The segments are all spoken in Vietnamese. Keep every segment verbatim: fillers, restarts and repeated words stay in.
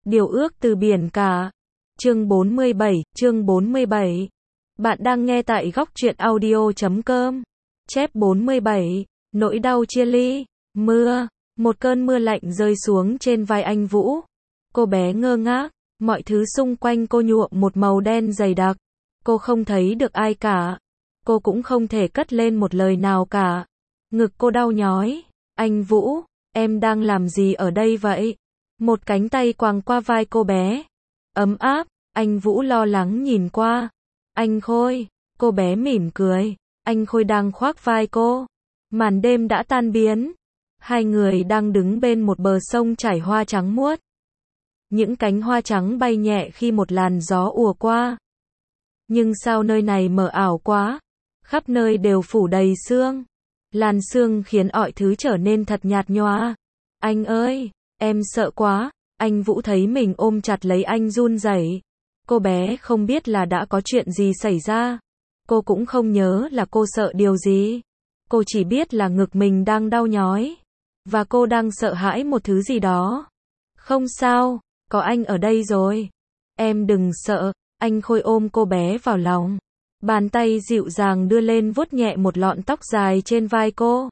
Điều ước từ biển cả. Chương bốn mươi bảy, chương bốn mươi bảy. Bạn đang nghe tại góc truyện audio chấm com. Chép bốn mươi bảy, nỗi đau chia ly. Mưa, một cơn mưa lạnh rơi xuống trên vai anh Vũ. Cô bé ngơ ngác, mọi thứ xung quanh cô nhuộm một màu đen dày đặc. Cô không thấy được ai cả. Cô cũng không thể cất lên một lời nào cả. Ngực cô đau nhói. Anh Vũ, em đang làm gì ở đây vậy? Một cánh tay quàng qua vai cô bé. Ấm áp, anh Vũ lo lắng nhìn qua. Anh Khôi, cô bé mỉm cười. Anh Khôi đang khoác vai cô. Màn đêm đã tan biến. Hai người đang đứng bên một bờ sông trải hoa trắng muốt. Những cánh hoa trắng bay nhẹ khi một làn gió ùa qua. Nhưng sao nơi này mờ ảo quá? Khắp nơi đều phủ đầy sương. Làn sương khiến mọi thứ trở nên thật nhạt nhòa. Anh ơi, em sợ quá. Anh Vũ thấy mình ôm chặt lấy anh run rẩy. Cô bé không biết là đã có chuyện gì xảy ra. Cô cũng không nhớ là cô sợ điều gì. Cô chỉ biết là ngực mình đang đau nhói. Và cô đang sợ hãi một thứ gì đó. Không sao, có anh ở đây rồi. Em đừng sợ. Anh Khôi ôm cô bé vào lòng. Bàn tay dịu dàng đưa lên vuốt nhẹ một lọn tóc dài trên vai cô.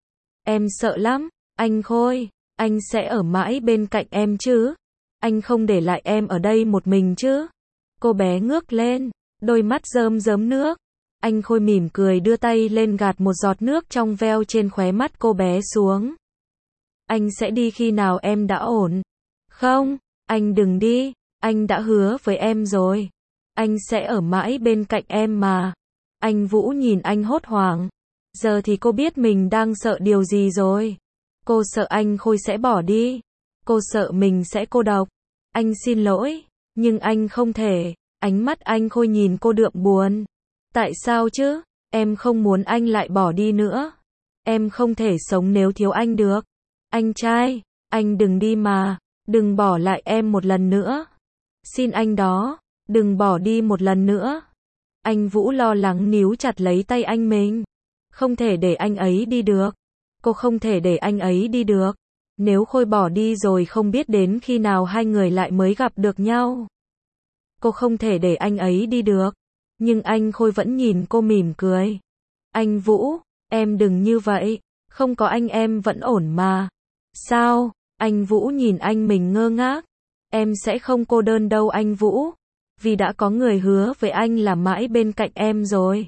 Em sợ lắm, anh Khôi. Anh sẽ ở mãi bên cạnh em chứ? Anh không để lại em ở đây một mình chứ? Cô bé ngước lên, đôi mắt rơm rớm nước. Anh Khôi mỉm cười đưa tay lên gạt một giọt nước trong veo trên khóe mắt cô bé xuống. Anh sẽ đi khi nào em đã ổn. Không, anh đừng đi, anh đã hứa với em rồi. Anh sẽ ở mãi bên cạnh em mà. Anh Vũ nhìn anh hốt hoảng. Giờ thì cô biết mình đang sợ điều gì rồi. Cô sợ anh Khôi sẽ bỏ đi. Cô sợ mình sẽ cô độc. Anh xin lỗi, nhưng anh không thể. Ánh mắt anh Khôi nhìn cô đượm buồn. Tại sao chứ? Em không muốn anh lại bỏ đi nữa. Em không thể sống nếu thiếu anh được. Anh trai, anh đừng đi mà. Đừng bỏ lại em một lần nữa. Xin anh đó, đừng bỏ đi một lần nữa. Anh Vũ lo lắng níu chặt lấy tay anh mình. Không thể để anh ấy đi được. Cô không thể để anh ấy đi được. Nếu Khôi bỏ đi rồi không biết đến khi nào hai người lại mới gặp được nhau. Cô không thể để anh ấy đi được. Nhưng anh Khôi vẫn nhìn cô mỉm cười. Anh Vũ, em đừng như vậy. Không có anh em vẫn ổn mà. Sao? Anh Vũ nhìn anh mình ngơ ngác. Em sẽ không cô đơn đâu anh Vũ. Vì đã có người hứa với anh là mãi bên cạnh em rồi.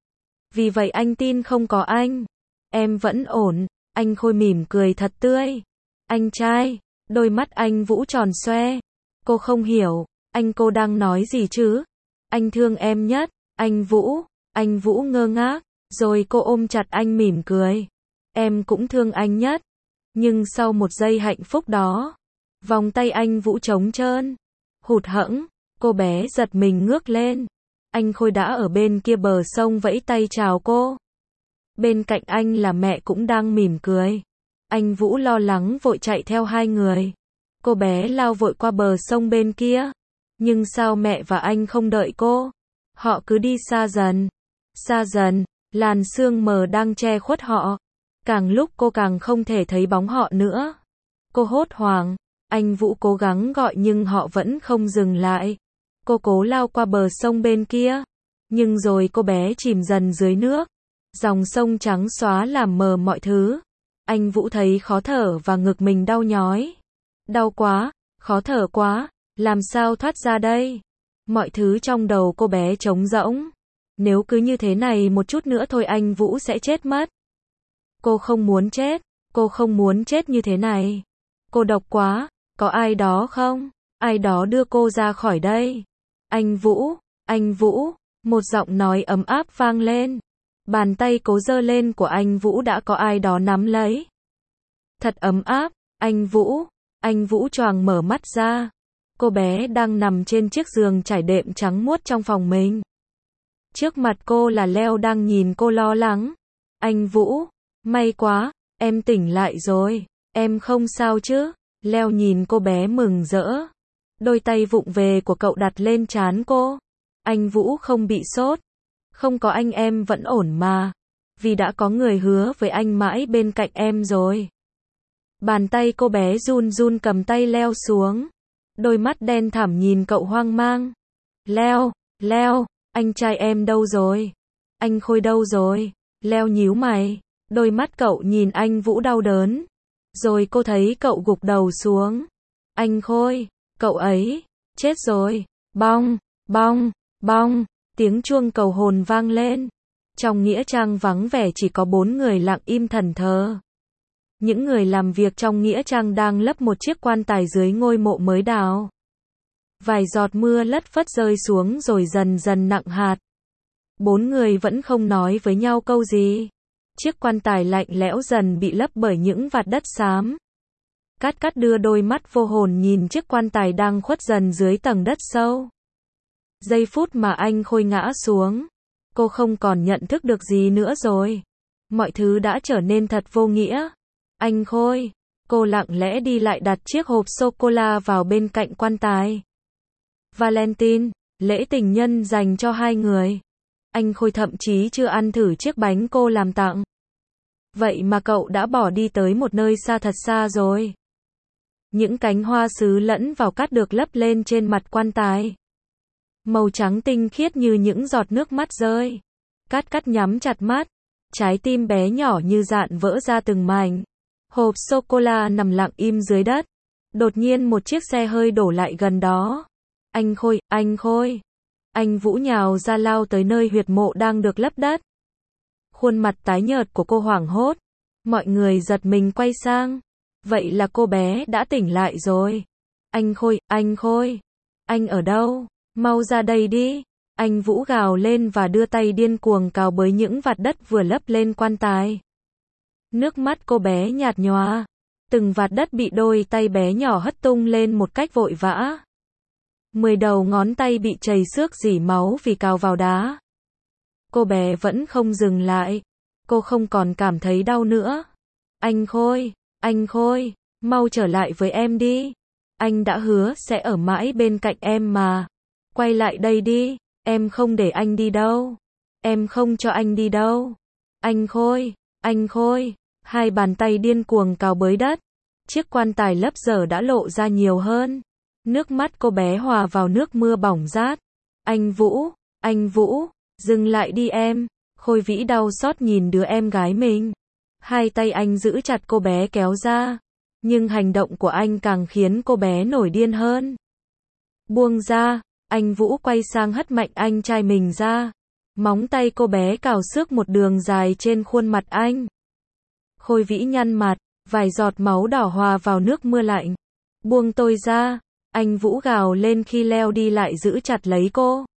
Vì vậy anh tin không có anh. Em vẫn ổn. Anh Khôi mỉm cười thật tươi. Anh trai, đôi mắt anh Vũ tròn xoe. Cô không hiểu, anh cô đang nói gì chứ? Anh thương em nhất, anh Vũ. Anh Vũ ngơ ngác, rồi cô ôm chặt anh mỉm cười. Em cũng thương anh nhất. Nhưng sau một giây hạnh phúc đó, vòng tay anh Vũ trống trơn, hụt hẫng, cô bé giật mình ngước lên. Anh Khôi đã ở bên kia bờ sông vẫy tay chào cô. Bên cạnh anh là mẹ cũng đang mỉm cười. Anh Vũ lo lắng vội chạy theo hai người. Cô bé lao vội qua bờ sông bên kia. Nhưng sao mẹ và anh không đợi cô? Họ cứ đi xa dần. Xa dần, làn sương mờ đang che khuất họ. Càng lúc cô càng không thể thấy bóng họ nữa. Cô hốt hoảng. Anh Vũ cố gắng gọi nhưng họ vẫn không dừng lại. Cô cố lao qua bờ sông bên kia. Nhưng rồi cô bé chìm dần dưới nước. Dòng sông trắng xóa làm mờ mọi thứ. Anh Vũ thấy khó thở và ngực mình đau nhói. Đau quá, khó thở quá, làm sao thoát ra đây? Mọi thứ trong đầu cô bé trống rỗng. Nếu cứ như thế này một chút nữa thôi anh Vũ sẽ chết mất. Cô không muốn chết, cô không muốn chết như thế này. Cô độc quá, có ai đó không? Ai đó đưa cô ra khỏi đây. Anh Vũ, anh Vũ, một giọng nói ấm áp vang lên. Bàn tay cố giơ lên của anh Vũ đã có ai đó nắm lấy. Thật ấm áp, anh Vũ. Anh Vũ choàng mở mắt ra. Cô bé đang nằm trên chiếc giường trải đệm trắng muốt trong phòng mình. Trước mặt cô là Leo đang nhìn cô lo lắng. Anh Vũ, may quá, em tỉnh lại rồi. Em không sao chứ? Leo nhìn cô bé mừng rỡ. Đôi tay vụng về của cậu đặt lên trán cô. Anh Vũ không bị sốt. Không có anh em vẫn ổn mà. Vì đã có người hứa với anh mãi bên cạnh em rồi. Bàn tay cô bé run run cầm tay Leo xuống. Đôi mắt đen thẳm nhìn cậu hoang mang. Leo, Leo, anh trai em đâu rồi? Anh Khôi đâu rồi? Leo nhíu mày. Đôi mắt cậu nhìn anh Vũ đau đớn. Rồi cô thấy cậu gục đầu xuống. Anh Khôi, cậu ấy, chết rồi. Bong, bong, bong, tiếng chuông cầu hồn vang lên. Trong nghĩa trang vắng vẻ chỉ có bốn người lặng im thẫn thờ. Những người làm việc trong nghĩa trang đang lấp một chiếc quan tài dưới ngôi mộ mới đào. Vài giọt mưa lất phất rơi xuống rồi dần dần nặng hạt. Bốn người vẫn không nói với nhau câu gì. Chiếc quan tài lạnh lẽo dần bị lấp bởi những vạt đất xám. Cát Cát đưa đôi mắt vô hồn nhìn chiếc quan tài đang khuất dần dưới tầng đất sâu. Giây phút mà anh Khôi ngã xuống, cô không còn nhận thức được gì nữa rồi. Mọi thứ đã trở nên thật vô nghĩa. Anh Khôi, cô lặng lẽ đi lại đặt chiếc hộp sô-cô-la vào bên cạnh quan tài. Valentine, lễ tình nhân dành cho hai người. Anh Khôi thậm chí chưa ăn thử chiếc bánh cô làm tặng. Vậy mà cậu đã bỏ đi tới một nơi xa thật xa rồi. Những cánh hoa sứ lẫn vào cát được lấp lên trên mặt quan tài. Màu trắng tinh khiết như những giọt nước mắt rơi. Cát Cát nhắm chặt mắt. Trái tim bé nhỏ như dạn vỡ ra từng mảnh. Hộp sô-cô-la nằm lặng im dưới đất. Đột nhiên một chiếc xe hơi đổ lại gần đó. Anh Khôi, anh Khôi. Anh Vũ nhào ra lao tới nơi huyệt mộ đang được lấp đất. Khuôn mặt tái nhợt của cô hoảng hốt. Mọi người giật mình quay sang. Vậy là cô bé đã tỉnh lại rồi. Anh Khôi, anh Khôi. Anh ở đâu? Mau ra đây đi. Anh Vũ gào lên và đưa tay điên cuồng cào bới những vạt đất vừa lấp lên quan tài. Nước mắt cô bé nhạt nhòa. Từng vạt đất bị đôi tay bé nhỏ hất tung lên một cách vội vã. Mười đầu ngón tay bị trầy xước rỉ máu vì cào vào đá. Cô bé vẫn không dừng lại. Cô không còn cảm thấy đau nữa. Anh Khôi, anh Khôi, mau trở lại với em đi. Anh đã hứa sẽ ở mãi bên cạnh em mà. Quay lại đây đi, em không để anh đi đâu. Em không cho anh đi đâu. Anh Khôi, anh Khôi, hai bàn tay điên cuồng cào bới đất. Chiếc quan tài lấp dở đã lộ ra nhiều hơn. Nước mắt cô bé hòa vào nước mưa bỏng rát. Anh Vũ, anh Vũ, dừng lại đi em. Khôi Vĩ đau xót nhìn đứa em gái mình. Hai tay anh giữ chặt cô bé kéo ra. Nhưng hành động của anh càng khiến cô bé nổi điên hơn. Buông ra, anh Vũ quay sang hất mạnh anh trai mình ra. Móng tay cô bé cào xước một đường dài trên khuôn mặt anh. Khôi Vĩ nhăn mặt, vài giọt máu đỏ hòa vào nước mưa lạnh. Buông tôi ra, anh Vũ gào lên khi leo đi lại giữ chặt lấy cô.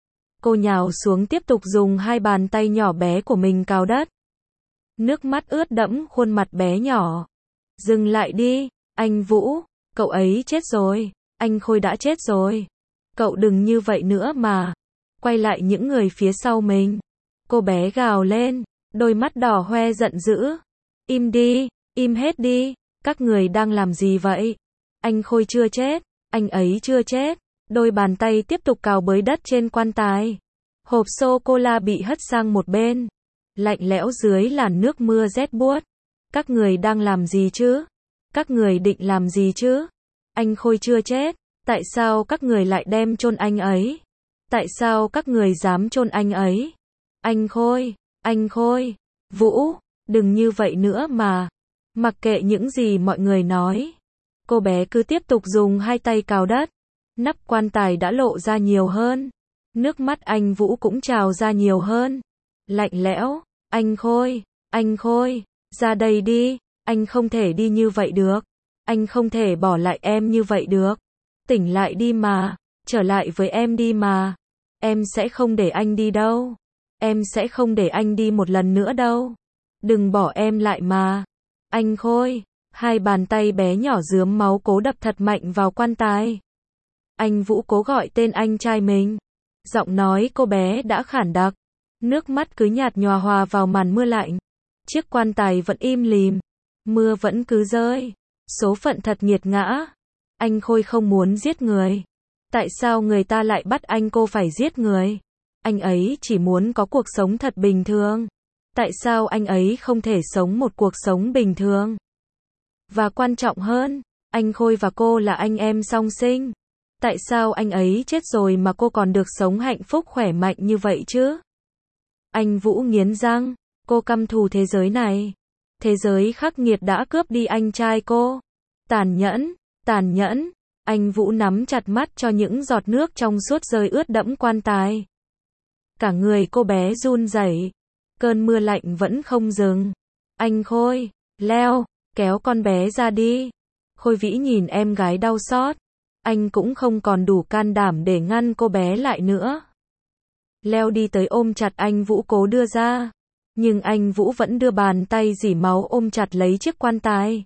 Cô nhào xuống tiếp tục dùng hai bàn tay nhỏ bé của mình cào đất. Nước mắt ướt đẫm khuôn mặt bé nhỏ. Dừng lại đi, anh Vũ, cậu ấy chết rồi, anh Khôi đã chết rồi. Cậu đừng như vậy nữa mà. Quay lại những người phía sau mình. Cô bé gào lên, đôi mắt đỏ hoe giận dữ. Im đi, im hết đi, các người đang làm gì vậy? Anh Khôi chưa chết, anh ấy chưa chết. Đôi bàn tay tiếp tục cào bới đất trên quan tài. Hộp sô-cô-la bị hất sang một bên. Lạnh lẽo dưới làn nước mưa rét buốt. Các người đang làm gì chứ? Các người định làm gì chứ? Anh Khôi chưa chết, tại sao các người lại đem chôn anh ấy? Tại sao các người dám chôn anh ấy? Anh Khôi, anh Khôi, Vũ, đừng như vậy nữa mà. Mặc kệ những gì mọi người nói. Cô bé cứ tiếp tục dùng hai tay cào đất. Nắp quan tài đã lộ ra nhiều hơn. Nước mắt anh Vũ cũng trào ra nhiều hơn. Lạnh lẽo, anh Khôi, anh Khôi, ra đây đi, anh không thể đi như vậy được. Anh không thể bỏ lại em như vậy được. Tỉnh lại đi mà, trở lại với em đi mà. Em sẽ không để anh đi đâu. Em sẽ không để anh đi một lần nữa đâu. Đừng bỏ em lại mà. Anh Khôi, hai bàn tay bé nhỏ rướm máu cố đập thật mạnh vào quan tài. Anh Vũ cố gọi tên anh trai mình. Giọng nói cô bé đã khản đặc. Nước mắt cứ nhạt nhòa hòa vào màn mưa lạnh. Chiếc quan tài vẫn im lìm. Mưa vẫn cứ rơi. Số phận thật nghiệt ngã. Anh Khôi không muốn giết người. Tại sao người ta lại bắt anh cô phải giết người? Anh ấy chỉ muốn có cuộc sống thật bình thường. Tại sao anh ấy không thể sống một cuộc sống bình thường? Và quan trọng hơn, anh Khôi và cô là anh em song sinh. Tại sao anh ấy chết rồi mà cô còn được sống hạnh phúc khỏe mạnh như vậy chứ? Anh Vũ nghiến răng, cô căm thù thế giới này. Thế giới khắc nghiệt đã cướp đi anh trai cô. Tàn nhẫn, tàn nhẫn. Anh Vũ nắm chặt mắt cho những giọt nước trong suốt rơi ướt đẫm quan tài. Cả người cô bé run rẩy. Cơn mưa lạnh vẫn không dừng. Anh Khôi, Leo, kéo con bé ra đi. Khôi Vĩ nhìn em gái đau xót. Anh cũng không còn đủ can đảm để ngăn cô bé lại nữa. Leo đi tới ôm chặt anh Vũ cố đưa ra. Nhưng anh Vũ vẫn đưa bàn tay rỉ máu ôm chặt lấy chiếc quan tài.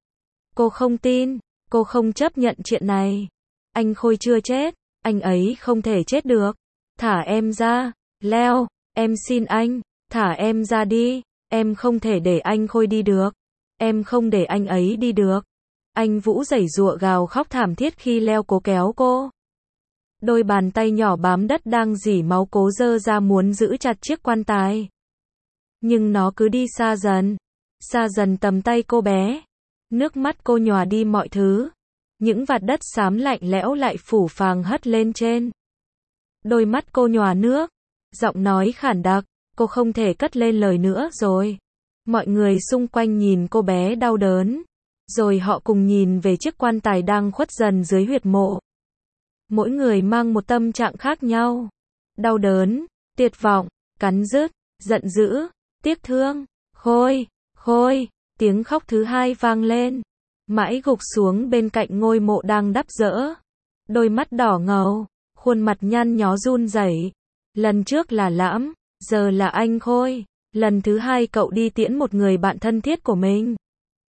Cô không tin, cô không chấp nhận chuyện này. Anh Khôi chưa chết, anh ấy không thể chết được. Thả em ra, Leo, em xin anh, thả em ra đi. Em không thể để anh Khôi đi được. Em không để anh ấy đi được. Anh Vũ giãy giụa gào khóc thảm thiết khi Leo cố kéo cô. Đôi bàn tay nhỏ bám đất đang rỉ máu cố giơ ra muốn giữ chặt chiếc quan tài. Nhưng nó cứ đi xa dần, xa dần tầm tay cô bé. Nước mắt cô nhòa đi mọi thứ. Những vạt đất xám lạnh lẽo lại phủ phàng hất lên trên. Đôi mắt cô nhòa nước, giọng nói khản đặc, cô không thể cất lên lời nữa rồi. Mọi người xung quanh nhìn cô bé đau đớn, rồi họ cùng nhìn về chiếc quan tài đang khuất dần dưới huyệt mộ. Mỗi người mang một tâm trạng khác nhau. Đau đớn, tuyệt vọng, cắn rứt, giận dữ, tiếc thương. Khôi, Khôi, tiếng khóc thứ hai vang lên. Mãi gục xuống bên cạnh ngôi mộ đang đắp dỡ. Đôi mắt đỏ ngầu, khuôn mặt nhăn nhó run rẩy. Lần trước là Lãm, giờ là anh Khôi. Lần thứ hai cậu đi tiễn một người bạn thân thiết của mình.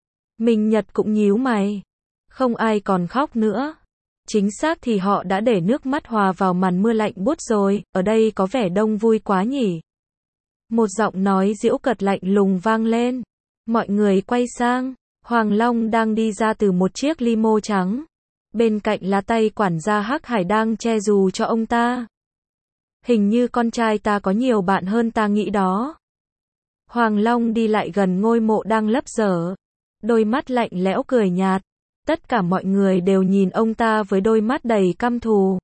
Minh Nhật cũng nhíu mày. Không ai còn khóc nữa. Chính xác thì họ đã để nước mắt hòa vào màn mưa lạnh buốt rồi, ở đây có vẻ đông vui quá nhỉ. Một giọng nói giễu cợt lạnh lùng vang lên. Mọi người quay sang, Hoàng Long đang đi ra từ một chiếc limo trắng. Bên cạnh là tay quản gia Hắc Hải đang che dù cho ông ta. Hình như con trai ta có nhiều bạn hơn ta nghĩ đó. Hoàng Long đi lại gần ngôi mộ đang lấp dở. Đôi mắt lạnh lẽo cười nhạt. Tất cả mọi người đều nhìn ông ta với đôi mắt đầy căm thù.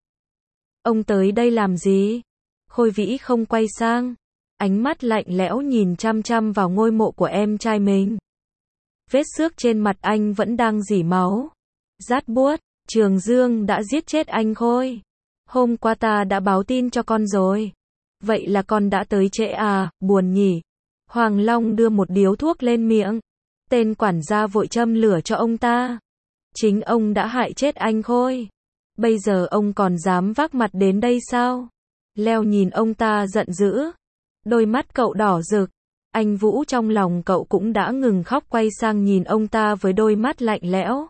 Ông tới đây làm gì? Khôi Vĩ không quay sang. Ánh mắt lạnh lẽo nhìn chăm chăm vào ngôi mộ của em trai mình. Vết xước trên mặt anh vẫn đang rỉ máu. Rát buốt, Trường Dương đã giết chết anh Khôi. Hôm qua ta đã báo tin cho con rồi. Vậy là con đã tới trễ à, buồn nhỉ. Hoàng Long đưa một điếu thuốc lên miệng. Tên quản gia vội châm lửa cho ông ta. Chính ông đã hại chết anh Khôi. Bây giờ ông còn dám vác mặt đến đây sao? Leo nhìn ông ta giận dữ. Đôi mắt cậu đỏ rực. Anh Vũ trong lòng cậu cũng đã ngừng khóc quay sang nhìn ông ta với đôi mắt lạnh lẽo.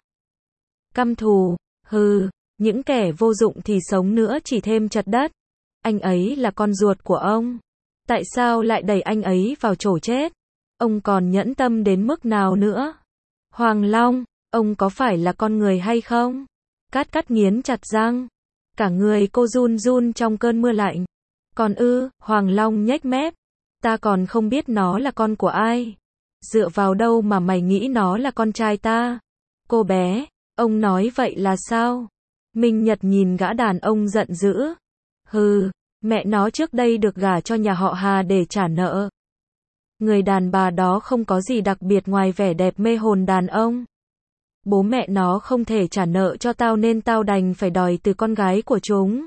Căm thù, hừ, những kẻ vô dụng thì sống nữa chỉ thêm chật đất. Anh ấy là con ruột của ông. Tại sao lại đẩy anh ấy vào chỗ chết? Ông còn nhẫn tâm đến mức nào nữa? Hoàng Long, ông có phải là con người hay không? Cát Cát nghiến chặt răng. Cả người cô run run trong cơn mưa lạnh. Còn ư, Hoàng Long nhếch mép. Ta còn không biết nó là con của ai. Dựa vào đâu mà mày nghĩ nó là con trai ta? Cô bé, ông nói vậy là sao? Minh Nhật nhìn gã đàn ông giận dữ. Hừ, mẹ nó trước đây được gả cho nhà họ Hà để trả nợ. Người đàn bà đó không có gì đặc biệt ngoài vẻ đẹp mê hồn đàn ông. Bố mẹ nó không thể trả nợ cho tao nên tao đành phải đòi từ con gái của chúng.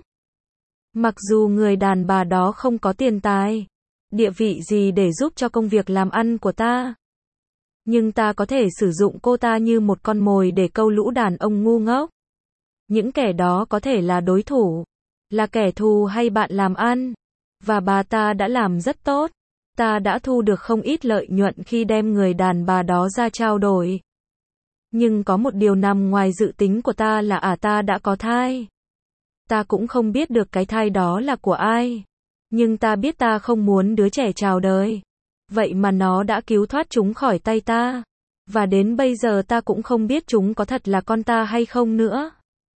Mặc dù người đàn bà đó không có tiền tài, địa vị gì để giúp cho công việc làm ăn của ta. Nhưng ta có thể sử dụng cô ta như một con mồi để câu lũ đàn ông ngu ngốc. Những kẻ đó có thể là đối thủ, là kẻ thù hay bạn làm ăn. Và bà ta đã làm rất tốt. Ta đã thu được không ít lợi nhuận khi đem người đàn bà đó ra trao đổi. Nhưng có một điều nằm ngoài dự tính của ta là à ta đã có thai. Ta cũng không biết được cái thai đó là của ai. Nhưng ta biết ta không muốn đứa trẻ chào đời. Vậy mà nó đã cứu thoát chúng khỏi tay ta. Và đến bây giờ ta cũng không biết chúng có thật là con ta hay không nữa.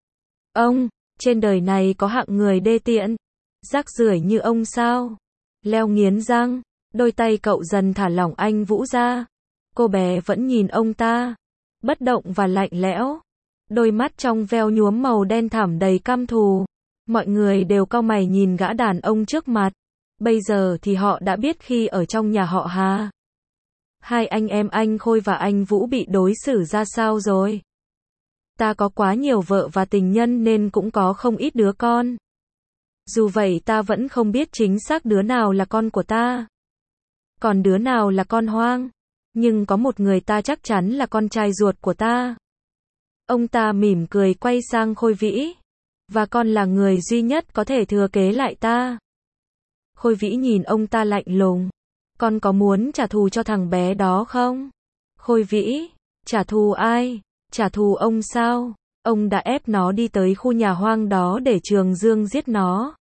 Ông, trên đời này có hạng người đê tiện, rác rưởi như ông sao? Leo nghiến răng, đôi tay cậu dần thả lỏng anh Vũ ra. Cô bé vẫn nhìn ông ta, bất động và lạnh lẽo. Đôi mắt trong veo nhuốm màu đen thẳm đầy căm thù. Mọi người đều cau mày nhìn gã đàn ông trước mặt. Bây giờ thì họ đã biết khi ở trong nhà họ Hà, hai anh em anh Khôi và anh Vũ bị đối xử ra sao rồi. Ta có quá nhiều vợ và tình nhân nên cũng có không ít đứa con. Dù vậy ta vẫn không biết chính xác đứa nào là con của ta, còn đứa nào là con hoang. Nhưng có một người ta chắc chắn là con trai ruột của ta. Ông ta mỉm cười quay sang Khôi Vĩ. Và con là người duy nhất có thể thừa kế lại ta. Khôi Vĩ nhìn ông ta lạnh lùng. Con có muốn trả thù cho thằng bé đó không? Khôi Vĩ, trả thù ai? Trả thù ông sao? Ông đã ép nó đi tới khu nhà hoang đó để Trường Dương giết nó.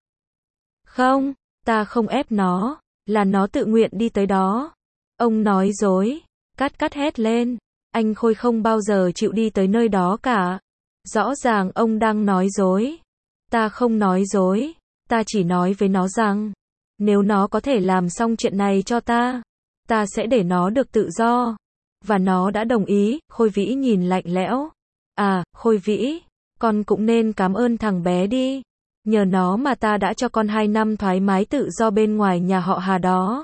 Không, ta không ép nó, là nó tự nguyện đi tới đó. Ông nói dối. Cát Cát hét lên. Anh Khôi không bao giờ chịu đi tới nơi đó cả. Rõ ràng ông đang nói dối. Ta không nói dối. Ta chỉ nói với nó rằng, nếu nó có thể làm xong chuyện này cho ta, ta sẽ để nó được tự do. Và nó đã đồng ý. Khôi Vĩ nhìn lạnh lẽo. À, Khôi Vĩ, con cũng nên cảm ơn thằng bé đi. Nhờ nó mà ta đã cho con hai năm thoải mái tự do bên ngoài nhà họ Hà đó.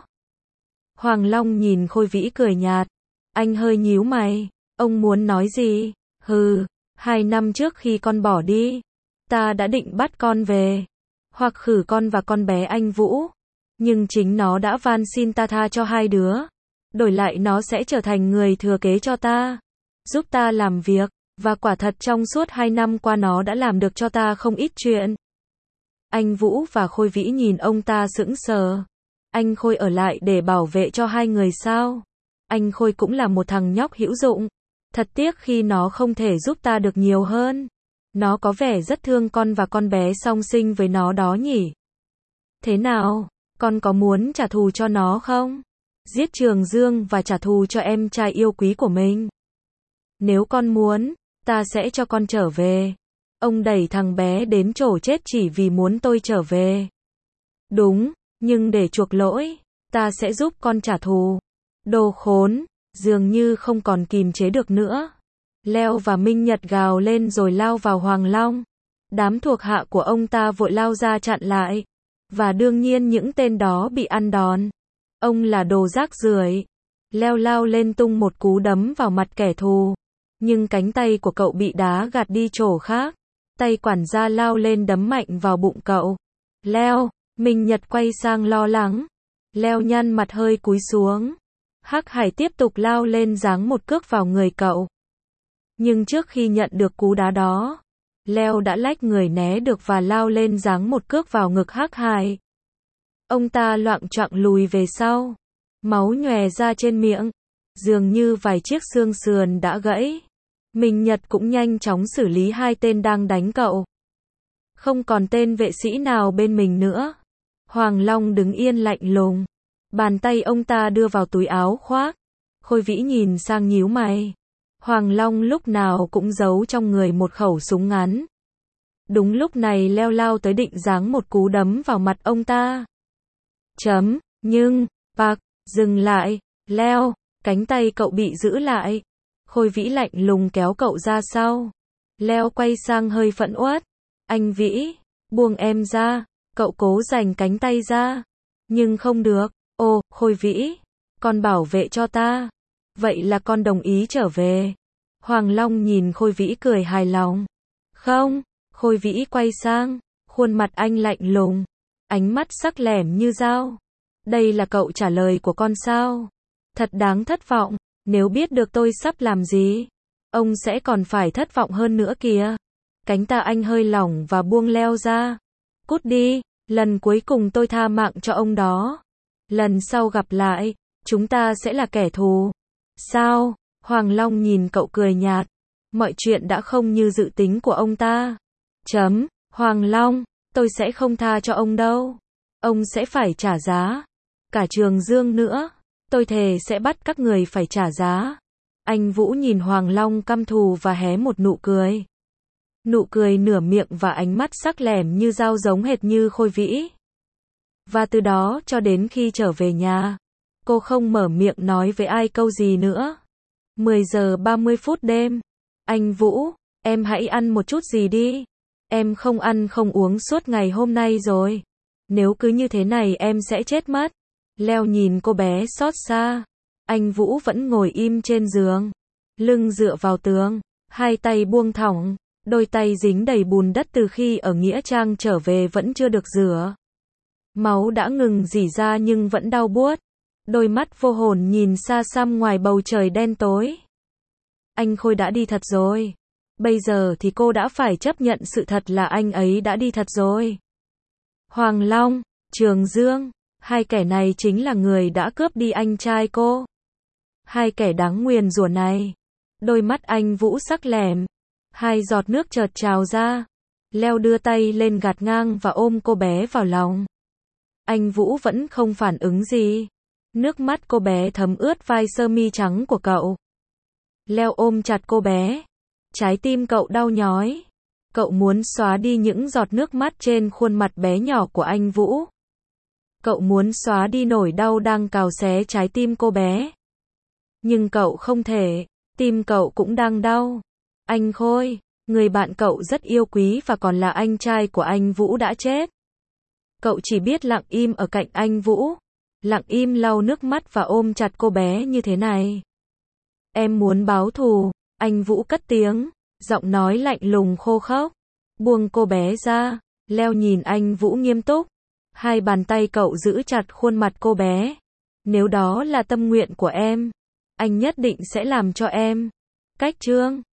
Hoàng Long nhìn Khôi Vĩ cười nhạt. Anh hơi nhíu mày. Ông muốn nói gì? Hừ, hai năm trước khi con bỏ đi, ta đã định bắt con về, hoặc khử con và con bé anh Vũ. Nhưng chính nó đã van xin ta tha cho hai đứa. Đổi lại nó sẽ trở thành người thừa kế cho ta, giúp ta làm việc. Và quả thật trong suốt hai năm qua nó đã làm được cho ta không ít chuyện. Anh Vũ và Khôi Vĩ nhìn ông ta sững sờ. Anh Khôi ở lại để bảo vệ cho hai người sao? Anh Khôi cũng là một thằng nhóc hữu dụng. Thật tiếc khi nó không thể giúp ta được nhiều hơn. Nó có vẻ rất thương con và con bé song sinh với nó đó nhỉ? Thế nào? Con có muốn trả thù cho nó không? Giết Trường Dương và trả thù cho em trai yêu quý của mình. Nếu con muốn, ta sẽ cho con trở về. Ông đẩy thằng bé đến chỗ chết chỉ vì muốn tôi trở về. Đúng, nhưng để chuộc lỗi, ta sẽ giúp con trả thù. Đồ khốn, dường như không còn kìm chế được nữa. Leo và Minh Nhật gào lên rồi lao vào Hoàng Long. Đám thuộc hạ của ông ta vội lao ra chặn lại. Và đương nhiên những tên đó bị ăn đòn. Ông là đồ rác rưởi. Leo lao lên tung một cú đấm vào mặt kẻ thù. Nhưng cánh tay của cậu bị đá gạt đi chỗ khác. Tay quản gia lao lên đấm mạnh vào bụng cậu. Leo, Minh Nhật quay sang lo lắng. Leo nhăn mặt hơi cúi xuống. Hắc Hải tiếp tục lao lên giáng một cước vào người cậu. Nhưng trước khi nhận được cú đá đó, Leo đã lách người né được và lao lên giáng một cước vào ngực Hắc Hải. Ông ta loạng choạng lùi về sau. Máu nhòe ra trên miệng. Dường như vài chiếc xương sườn đã gãy. Minh Nhật cũng nhanh chóng xử lý hai tên đang đánh cậu. Không còn tên vệ sĩ nào bên mình nữa. Hoàng Long đứng yên lạnh lùng. Bàn tay ông ta đưa vào túi áo khoác. Khôi Vĩ nhìn sang nhíu mày. Hoàng Long lúc nào cũng giấu trong người một khẩu súng ngắn. Đúng lúc này Leo lao tới định giáng một cú đấm vào mặt ông ta. Chấm, nhưng, bạc, dừng lại, Leo, cánh tay cậu bị giữ lại. Khôi Vĩ lạnh lùng kéo cậu ra sau. Leo quay sang hơi phẫn uất. Anh Vĩ, buông em ra. Cậu cố giành cánh tay ra. Nhưng không được. Ô, Khôi Vĩ, con bảo vệ cho ta. Vậy là con đồng ý trở về. Hoàng Long nhìn Khôi Vĩ cười hài lòng. Không, Khôi Vĩ quay sang. Khuôn mặt anh lạnh lùng. Ánh mắt sắc lẻm như dao. Đây là cậu trả lời của con sao? Thật đáng thất vọng. Nếu biết được tôi sắp làm gì, ông sẽ còn phải thất vọng hơn nữa kìa. Cánh tay anh hơi lỏng và buông Leo ra. Cút đi, lần cuối cùng tôi tha mạng cho ông đó. Lần sau gặp lại, chúng ta sẽ là kẻ thù. Sao? Hoàng Long nhìn cậu cười nhạt. Mọi chuyện đã không như dự tính của ông ta. Chấm, Hoàng Long, tôi sẽ không tha cho ông đâu. Ông sẽ phải trả giá. Cả Trường Dương nữa. Tôi thề sẽ bắt các người phải trả giá. Anh Vũ nhìn Hoàng Long căm thù và hé một nụ cười. Nụ cười nửa miệng và ánh mắt sắc lẻm như dao giống hệt như Khôi Vĩ. Và từ đó cho đến khi trở về nhà, cô không mở miệng nói với ai câu gì nữa. mười giờ ba mươi phút đêm. Anh Vũ, Em hãy ăn một chút gì đi. Em không ăn không uống suốt ngày hôm nay rồi. Nếu cứ như thế này em sẽ chết mất. Leo nhìn cô bé xót xa. Anh Vũ vẫn ngồi im trên giường, lưng dựa vào tường, hai tay buông thõng, đôi tay dính đầy bùn đất từ khi ở Nghĩa Trang trở về vẫn chưa được rửa. Máu đã ngừng rỉ ra nhưng vẫn đau buốt. Đôi mắt vô hồn nhìn xa xăm ngoài bầu trời đen tối. Anh Khôi đã đi thật rồi. Bây giờ thì cô đã phải chấp nhận sự thật là anh ấy đã đi thật rồi. Hoàng Long, Trường Dương, hai kẻ này chính là người đã cướp đi anh trai cô. Hai kẻ đáng nguyền rủa này. Đôi mắt anh Vũ sắc lẻm. Hai giọt nước chợt trào ra. Leo đưa tay lên gạt ngang và ôm cô bé vào lòng. Anh Vũ vẫn không phản ứng gì. Nước mắt cô bé thấm ướt vai sơ mi trắng của cậu. Leo ôm chặt cô bé. Trái tim cậu đau nhói. Cậu muốn xóa đi những giọt nước mắt trên khuôn mặt bé nhỏ của anh Vũ. Cậu muốn xóa đi nỗi đau đang cào xé trái tim cô bé. Nhưng cậu không thể, tim cậu cũng đang đau. Anh Khôi, người bạn cậu rất yêu quý và còn là anh trai của anh Vũ đã chết. Cậu chỉ biết lặng im ở cạnh anh Vũ, lặng im lau nước mắt và ôm chặt cô bé như thế này. Em muốn báo thù, anh Vũ cất tiếng, giọng nói lạnh lùng khô khốc. Buông cô bé ra, Leo nhìn anh Vũ nghiêm túc. Hai bàn tay cậu giữ chặt khuôn mặt cô bé. Nếu đó là tâm nguyện của em, anh nhất định sẽ làm cho em. Cách chương